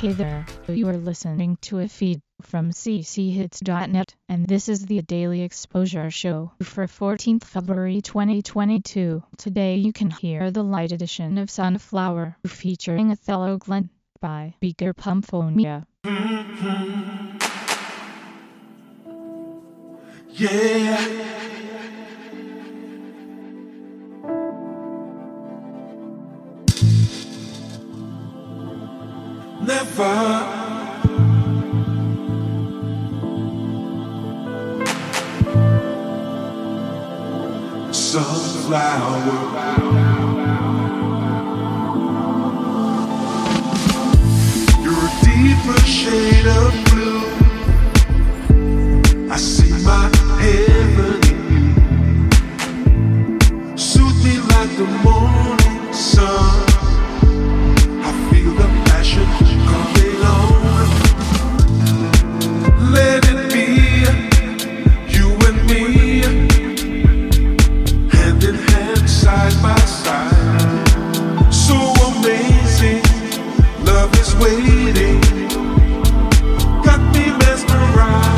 Hey there, you are listening to a feed from cchits.net, and this is the Daily Exposure Show for 14th February 2022. Today you can hear the light edition of Sunflower featuring Othello Glenn by Beaker Pumphonia. Yeah. Never. Sunflower. You're a deeper shade of blue. I see my heaven in you. Soothe me like the morning sun. I feel the passion coming on. Let it be you and me, hand in hand, side by side. So amazing, love is waiting. Got me mesmerized.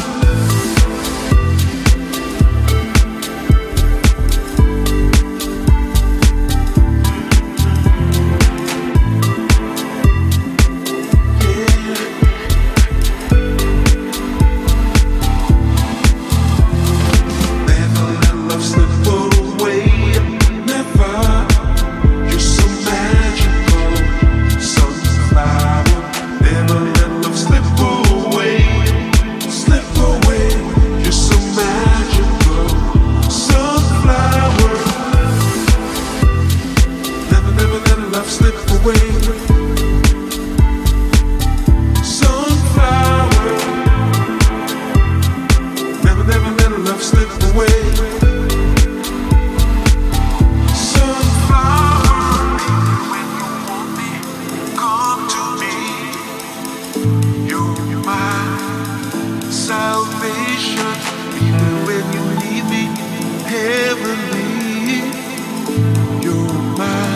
Salvation, even when you leave me, heavenly. You're my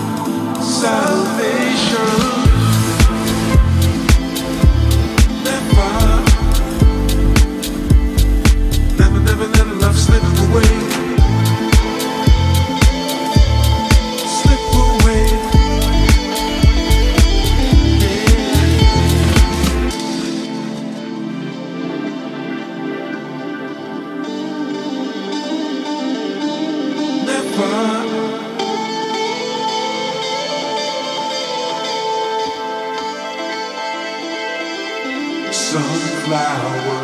salvation. Never, never, never let love slip away. Slip away. Sunflower,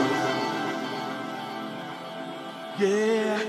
yeah.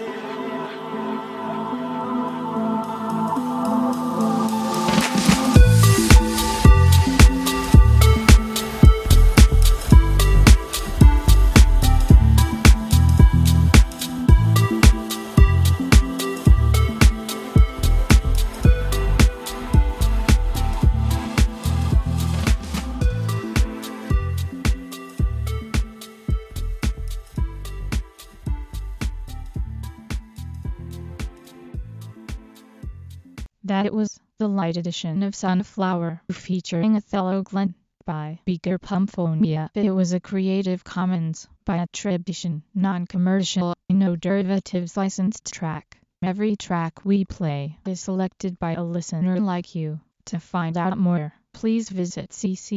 That it was the light edition of Sunflower featuring Othello Glenn by Beaker Pumphonia. It was a Creative Commons by attribution, non-commercial, no derivatives licensed track. Every track we play is selected by a listener like you. To find out more, please visit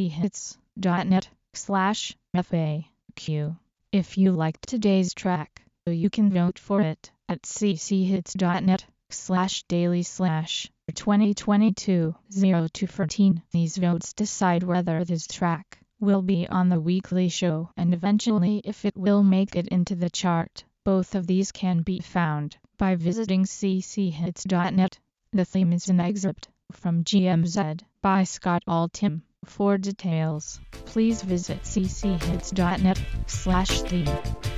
cchits.net/FAQ. If you liked today's track, you can vote for it at cchits.net/daily/2022-0214. These votes decide whether this track will be on the weekly show and eventually if it will make it into the chart. Both of these can be found by visiting cchits.net. The theme is an excerpt from GMZ by Scott Altham. For details, please visit cchits.net/theme.